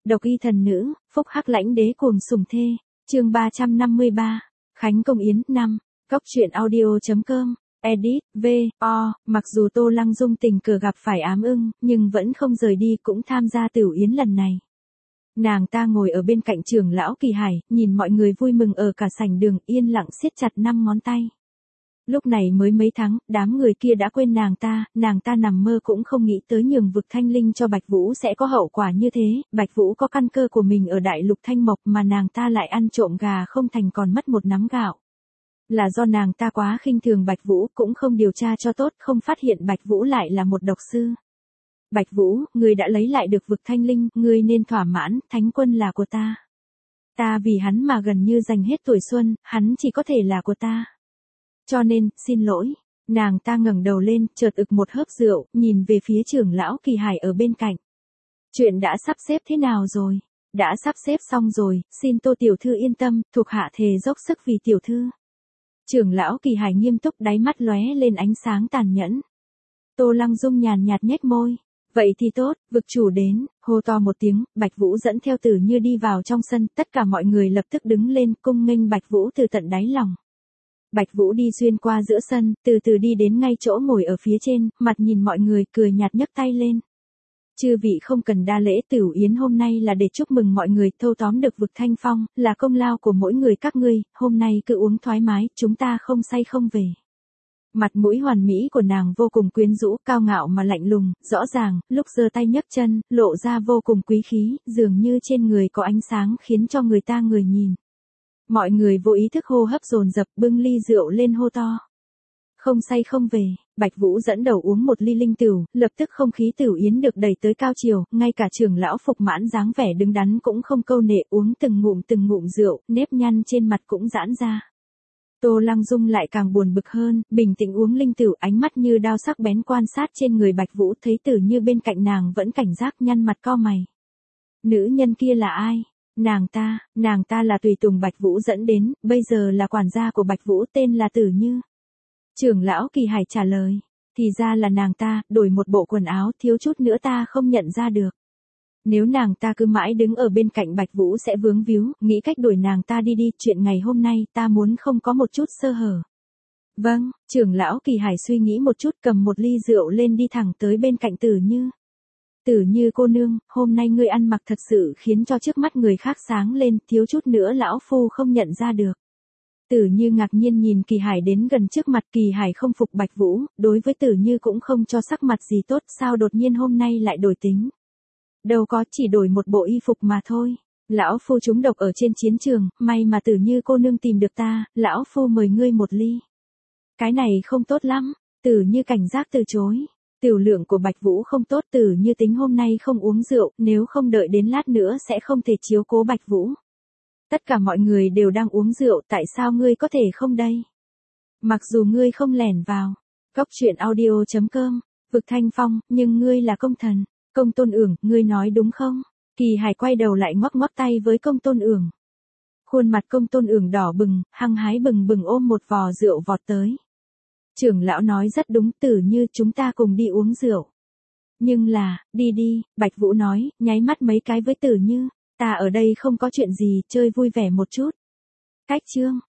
Độc y thần nữ, phúc hắc lãnh đế cuồng sủng thê. Chương 353. Khánh công yến 5. Cốc truyện audio.com. Edit, V.O. Mặc dù Tô Lăng Dung tình cờ gặp phải ám ưng, nhưng vẫn không rời đi cũng tham gia tiểu yến lần này. Nàng ta ngồi ở bên cạnh trưởng lão Kỳ Hải, nhìn mọi người vui mừng ở cả sảnh đường, yên lặng siết chặt 5 ngón tay. Lúc này mới mấy tháng, đám người kia đã quên nàng ta nằm mơ cũng không nghĩ tới nhường vực thanh linh cho Bạch Vũ sẽ có hậu quả như thế. Bạch Vũ có căn cơ của mình ở đại lục thanh mộc mà nàng ta lại ăn trộm gà không thành còn mất một nắm gạo. Là do nàng ta quá khinh thường Bạch Vũ, cũng không điều tra cho tốt, không phát hiện Bạch Vũ lại là một độc sư. Bạch Vũ, ngươi đã lấy lại được vực thanh linh, ngươi nên thỏa mãn, thánh quân là của ta. Ta vì hắn mà gần như dành hết tuổi xuân, hắn chỉ có thể là của ta. Cho nên, xin lỗi. Nàng ta ngẩng đầu lên, chợt ực một hớp rượu, nhìn về phía trưởng lão Kỳ Hải ở bên cạnh. Chuyện đã sắp xếp thế nào rồi? Đã sắp xếp xong rồi, xin Tô tiểu thư yên tâm, thuộc hạ thề dốc sức vì tiểu thư. Trưởng lão Kỳ Hải nghiêm túc, đáy mắt lóe lên ánh sáng tàn nhẫn. Tô Lăng Dung nhàn nhạt nhếch môi. Vậy thì tốt, vực chủ đến, hô to một tiếng, Bạch Vũ dẫn theo Tử Như đi vào trong sân, tất cả mọi người lập tức đứng lên cung nghênh Bạch Vũ từ tận đáy lòng. Bạch Vũ đi xuyên qua giữa sân, từ từ đi đến ngay chỗ ngồi ở phía trên, mặt nhìn mọi người, cười nhạt nhấc tay lên. Chư vị không cần đa lễ, tiểu yến hôm nay là để chúc mừng mọi người thâu tóm được vực thanh phong, là công lao của mỗi người các ngươi, hôm nay cứ uống thoải mái, chúng ta không say không về. Mặt mũi hoàn mỹ của nàng vô cùng quyến rũ, cao ngạo mà lạnh lùng, rõ ràng, lúc giơ tay nhấc chân, lộ ra vô cùng quý khí, dường như trên người có ánh sáng khiến cho người ta người nhìn. Mọi người vô ý thức hô hấp dồn dập, bưng ly rượu lên hô to. Không say không về, Bạch Vũ dẫn đầu uống một ly linh tửu, lập tức không khí tiểu yến được đẩy tới cao chiều, ngay cả trưởng lão Phục Mãn dáng vẻ đứng đắn cũng không câu nệ, uống từng ngụm rượu, nếp nhăn trên mặt cũng giãn ra. Tô Lăng Dung lại càng buồn bực hơn, bình tĩnh uống linh tửu, ánh mắt như đao sắc bén quan sát trên người Bạch Vũ, thấy Tử Như bên cạnh nàng vẫn cảnh giác, nhăn mặt cau mày. Nữ nhân kia là ai? Nàng ta là tùy tùng Bạch Vũ dẫn đến, bây giờ là quản gia của Bạch Vũ, tên là Tử Như. Trưởng lão Kỳ Hải trả lời, thì ra là nàng ta, đổi một bộ quần áo, thiếu chút nữa ta không nhận ra được. Nếu nàng ta cứ mãi đứng ở bên cạnh Bạch Vũ sẽ vướng víu, nghĩ cách đuổi nàng ta đi, chuyện ngày hôm nay ta muốn không có một chút sơ hở. Vâng, trưởng lão Kỳ Hải suy nghĩ một chút, cầm một ly rượu lên đi thẳng tới bên cạnh Tử Như. Tử Như cô nương, hôm nay ngươi ăn mặc thật sự khiến cho trước mắt người khác sáng lên, thiếu chút nữa lão phu không nhận ra được. Tử Như ngạc nhiên nhìn Kỳ Hải đến gần trước mặt, Kỳ Hải không phục Bạch Vũ, đối với Tử Như cũng không cho sắc mặt gì tốt, sao đột nhiên hôm nay lại đổi tính. Đâu có, chỉ đổi một bộ y phục mà thôi. Lão phu trúng độc ở trên chiến trường, may mà Tử Như cô nương tìm được ta, lão phu mời ngươi một ly. Cái này không tốt lắm, Tử Như cảnh giác từ chối. Tiểu lượng của Bạch Vũ không tốt, Tử Như tính hôm nay không uống rượu, nếu không đợi đến lát nữa sẽ không thể chiếu cố Bạch Vũ. Tất cả mọi người đều đang uống rượu, tại sao ngươi có thể không đây? Mặc dù ngươi không lẻn vào, Cốc truyện audio.com, vực thanh phong, nhưng ngươi là công thần. Công Tôn Ưởng, ngươi nói đúng không? Kỳ Hải quay đầu lại ngoắc ngoắc tay với Công Tôn Ưởng. Khuôn mặt Công Tôn Ưởng đỏ bừng, hăng hái bừng bừng ôm một vò rượu vọt tới. Trưởng lão nói rất đúng, Tử Như, chúng ta cùng đi uống rượu. Nhưng là, đi, Bạch Vũ nói, nháy mắt mấy cái với Tử Như, ta ở đây không có chuyện gì, chơi vui vẻ một chút. Cách chương.